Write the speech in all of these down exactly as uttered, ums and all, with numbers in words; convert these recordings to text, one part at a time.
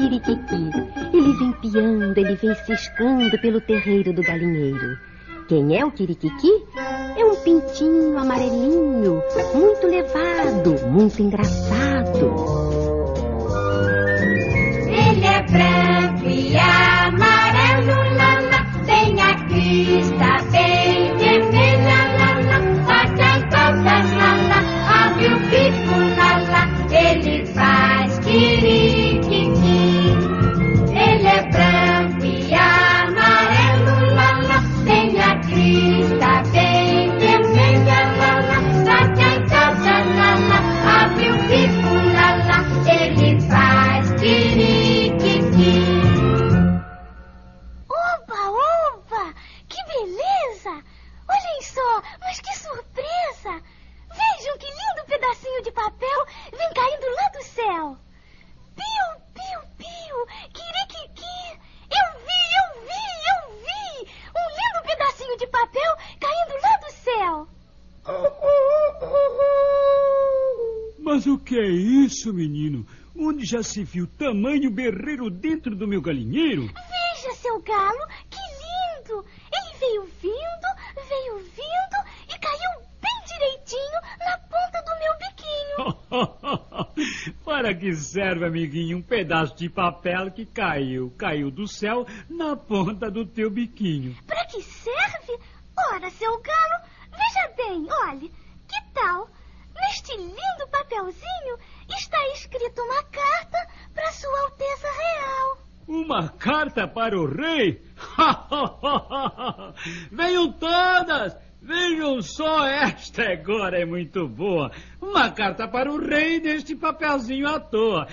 Kikirikiki. Ele vem piando, ele vem ciscando pelo terreiro do galinheiro. Quem é o Kirikiki? É um pintinho amarelinho, muito levado, muito engraçado. Ele é branco e amarelo, lala, tem a crista bem vermelha, lala, bate as calças, lala, abre o bico, lala, ele faz Kirikiki. Ele é branco e amarelo, lala, tem a crista bem vermelha, lala, bate as calças, lala, abre o bico, lala, ele faz Kirikiki. Oba, oba! Que beleza! Olhem só, mas que surpresa! Vejam que lindo pedacinho de papel vem caindo lá do céu. Piu, piu, piu! Kirikiki! Eu vi, eu vi, eu vi! Um lindo pedacinho de papel caindo lá do céu. Mas o que é isso, menino? Onde já se viu tamanho berreiro dentro do meu galinheiro? Veja, seu galo, que lindo! Ele veio vindo, veio vindo e caiu bem direitinho na ponta do meu biquinho. Para que serve, amiguinho, um pedaço de papel que caiu, caiu do céu na ponta do teu biquinho? Para que serve? Ora, seu galo, veja bem, olhe, que tal? Neste lindo papelzinho está escrito uma carta para Sua Alteza Real. Uma carta para o rei? Venham todas! Vejam só, esta agora é muito boa. Uma carta para o rei neste papelzinho à toa.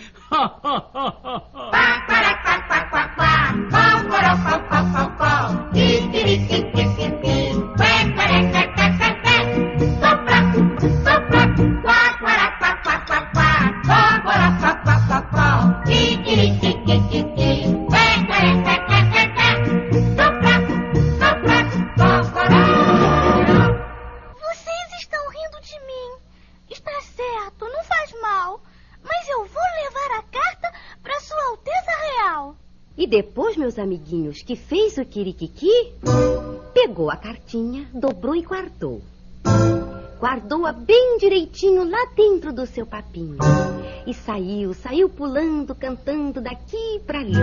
E depois, meus amiguinhos, que fez o Kirikiki, pegou a cartinha, dobrou e guardou. Guardou-a bem direitinho lá dentro do seu papinho. E saiu, saiu pulando, cantando daqui pra ali.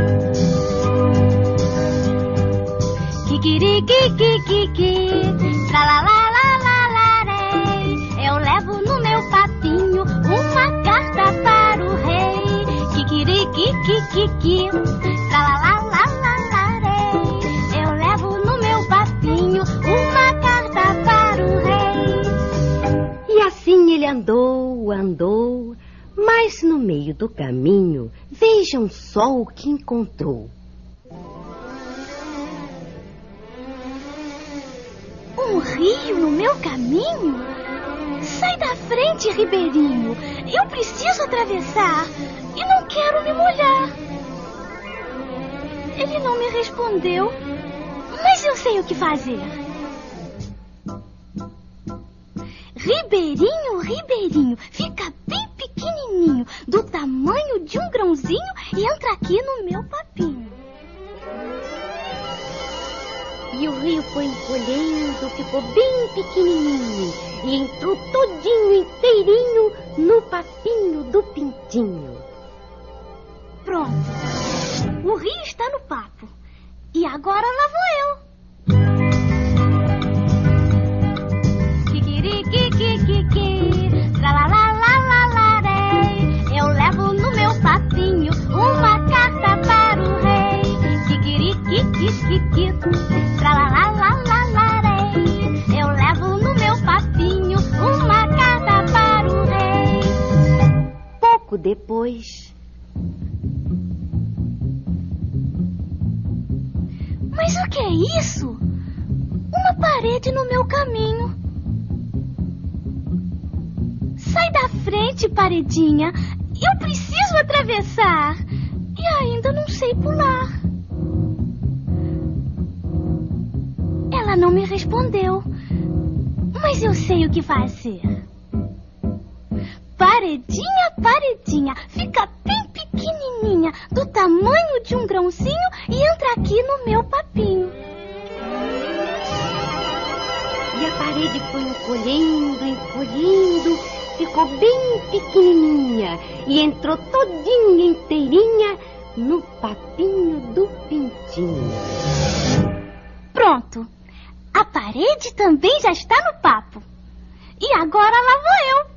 Kikirikikiki, tralalalalalarei. Eu levo no meu papinho uma carta para o rei. Kikirikikiki, tralalalalalarei. Eu levo no meu papinho uma carta para o rei. E assim ele andou, andou, mas no meio do caminho, vejam só o que encontrou. Um rio no meu caminho? Sai da frente, ribeirinho. Eu preciso atravessar e não quero me molhar. Ele não me respondeu, mas eu sei o que fazer. Ribeirinho, ribeirinho, fica bem pequenininho, do tamanho de um grãozinho, e entra aqui no meu papinho. E o rio foi encolhendo, ficou bem pequenininho e entrou todinho, inteirinho, no papinho do pintinho. Pronto. O rio está no papo. E agora lá vou eu. Kikirikikiki, tralalalalalarei. Eu levo no meu papinho uma carta para o rei. Kikirikikiki, tralalalalalarei. Eu levo no meu papinho uma carta para o rei. Pouco depois... Mas o que é isso? Uma parede no meu caminho. Sai da frente, paredinha. Eu preciso atravessar. E ainda não sei pular. Ela não me respondeu. Mas eu sei o que fazer. Paredinha, paredinha, fica bem pequenininha. pequenininha, do tamanho de um grãozinho, e entra aqui no meu papinho. E a parede foi encolhendo, encolhendo, ficou bem pequenininha e entrou todinha inteirinha no papinho do pintinho. Pronto, a parede também já está no papo. E agora lá vou eu.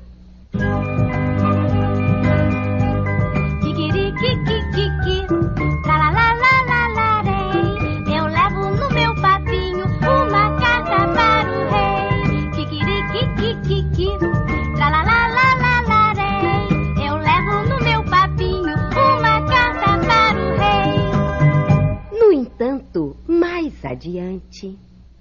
Kikirikikikiki, tralalalalei. Eu levo no meu papinho uma carta para o rei. Kikirikikikiki, tralalalalei. Eu levo no meu papinho uma carta para o rei. No entanto, mais adiante...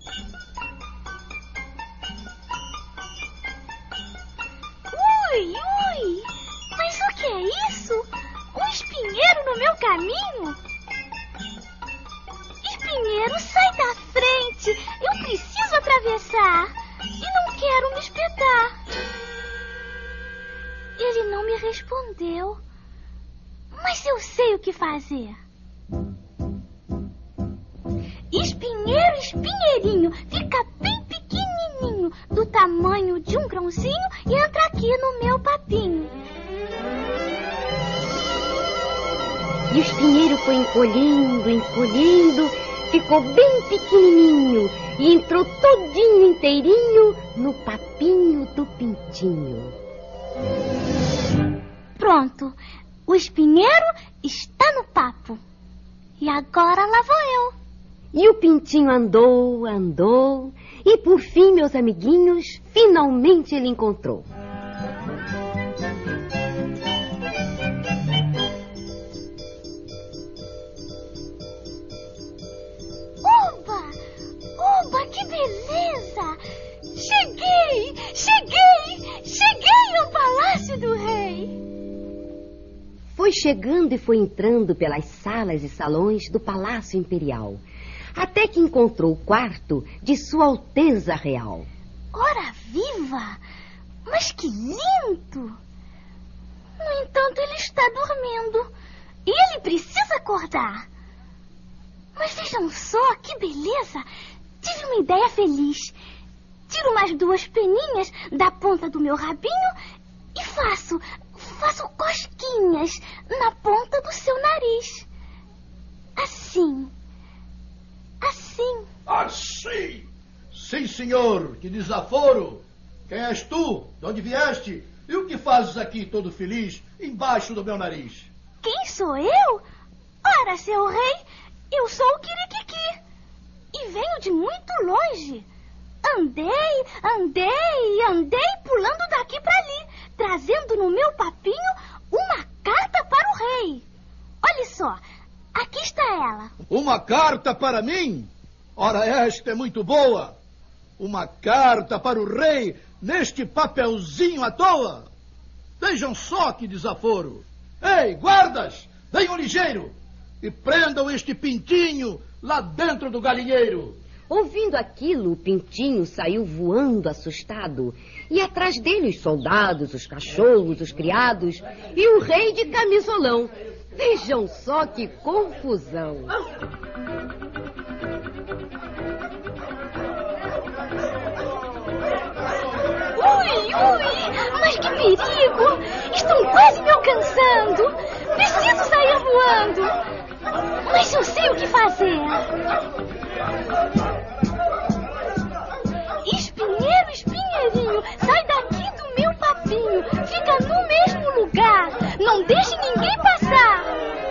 Ui, ui! Mas o que é isso? Um espinheiro no meu caminho? Espinheiro, sai da frente! Eu preciso atravessar! E não quero me espetar! Ele não me respondeu. Mas eu sei o que fazer. Espinheiro, espinheirinho, fica bem pequenininho, do tamanho de um grãozinho, e entra aqui no meu papinho. E o espinheiro foi encolhendo, encolhendo, ficou bem pequenininho e entrou todinho inteirinho no papinho do pintinho. Pronto, o espinheiro está no papo. E agora lá vou eu. E o pintinho andou, andou, e por fim, meus amiguinhos, finalmente ele encontrou. Oba! Oba, que beleza! Cheguei! Cheguei! Cheguei ao Palácio do Rei! Foi chegando e foi entrando pelas salas e salões do Palácio Imperial, até que encontrou o quarto de Sua Alteza Real. Ora viva! Mas que lindo! No entanto, ele está dormindo. E ele precisa acordar. Mas vejam só, que beleza! Tive uma ideia feliz. Tiro umas duas peninhas da ponta do meu rabinho e faço, faço cosquinhas na ponta do seu nariz. Assim. Assim. Assim? Sim, senhor. Que desaforo. Quem és tu? De onde vieste? E o que fazes aqui todo feliz, embaixo do meu nariz? Quem sou eu? Ora, seu rei, eu sou o Kirikiki. E venho de muito longe. Andei, andei, andei pulando daqui para ali, trazendo no meu papinho uma carta para o rei. Olha só, aqui está ela. Uma carta para mim? Ora, esta é muito boa. Uma carta para o rei neste papelzinho à toa. Vejam só que desaforo. Ei, guardas, venham ligeiro e prendam este pintinho lá dentro do galinheiro. Ouvindo aquilo, o pintinho saiu voando assustado. E atrás dele os soldados, os cachorros, os criados e o rei de camisolão. Vejam só que confusão. Ui, ui, mas que perigo! Estão quase me alcançando. Preciso sair voando. Mas eu sei o que fazer. Espinheiro, espinheirinho, sai daqui do meu papinho. Fica no mesmo lugar. Não deixe ninguém passar.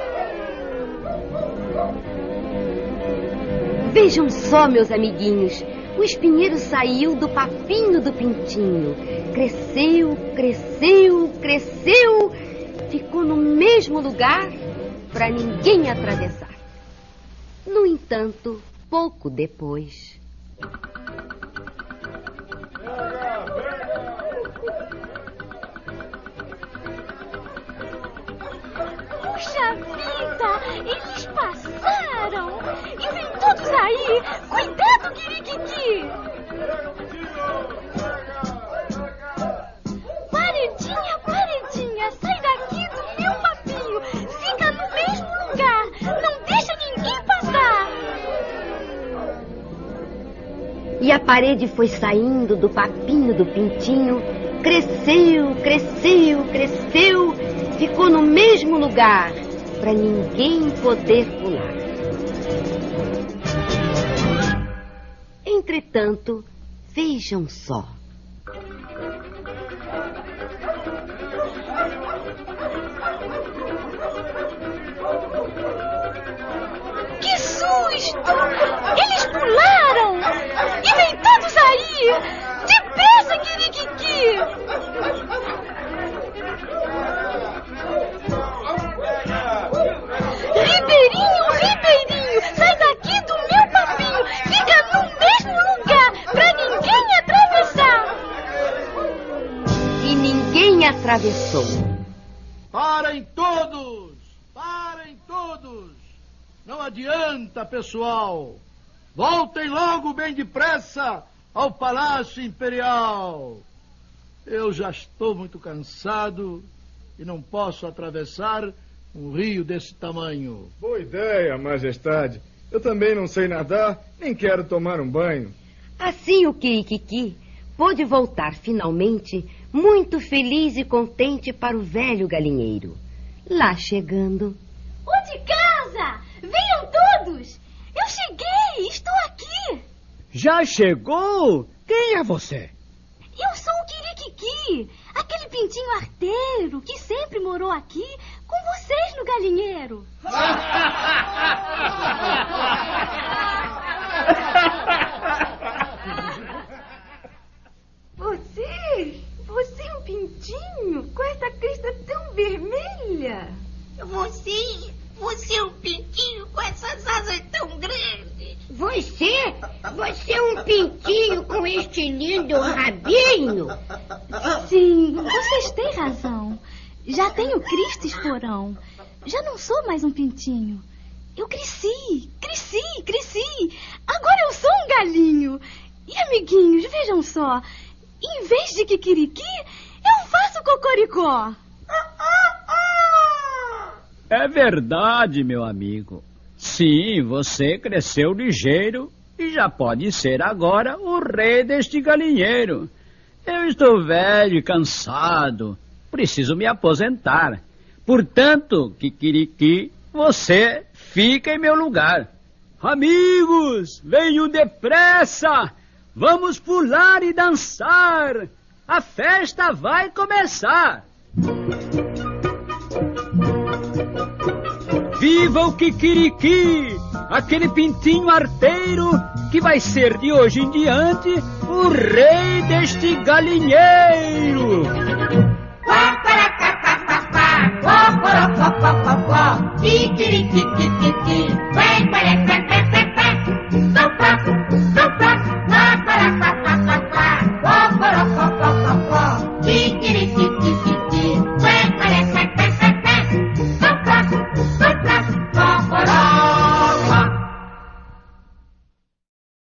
Vejam só, meus amiguinhos. O espinheiro saiu do papinho do pintinho. Cresceu, cresceu, cresceu. Ficou no mesmo lugar para ninguém atravessar. No entanto, pouco depois... Puxa vida, eles passaram. E vem todos aí. Cuidado, Kirikiki. Paredinha, paredinha, sai daqui do meu papinho. Fica no E a parede foi saindo do papinho do pintinho, cresceu, cresceu, cresceu, ficou no mesmo lugar, para ninguém poder pular. Entretanto, vejam só. Que susto! Eles pularam! E vem todos aí! Depressa, Quiriquiqui! Ribeirinho, Ribeirinho, sai daqui do meu papinho! Fica no mesmo lugar, pra ninguém atravessar! E ninguém atravessou. Parem todos! Parem todos! Não adianta, pessoal! Voltem logo bem depressa ao Palácio Imperial! Eu já estou muito cansado e não posso atravessar um rio desse tamanho. Boa ideia, Majestade. Eu também não sei nadar, nem quero tomar um banho. Assim o Quiriquiqui pôde voltar finalmente, muito feliz e contente para o velho galinheiro. Lá chegando... Ô de casa! Venham todos! Eu cheguei! Estou aqui! Já chegou? Quem é você? Eu sou o Quiriquiqui, aquele pintinho arteiro que sempre morou aqui com vocês no galinheiro. Você? Você é um pintinho com essa crista tão vermelha? Você, você é um pintinho com essas asas tão grandes. Você? Você é um pintinho com este lindo rabinho? Sim, vocês têm razão. Já tenho crista esporão. Já não sou mais um pintinho. Eu cresci, cresci, cresci. Agora eu sou um galinho. E, amiguinhos, vejam só. Em vez de Kikiriki, eu faço cocoricó. É verdade, meu amigo. Sim, você cresceu ligeiro e já pode ser agora o rei deste galinheiro. Eu estou velho e cansado. Preciso me aposentar. Portanto, Kikiriki, você fica em meu lugar. Amigos, venham depressa! Vamos pular e dançar! A festa vai começar! Viva o Kikiriki, aquele pintinho arteiro que vai ser de hoje em diante o rei deste galinheiro! Kikiriki, kikiriki, vai para cá.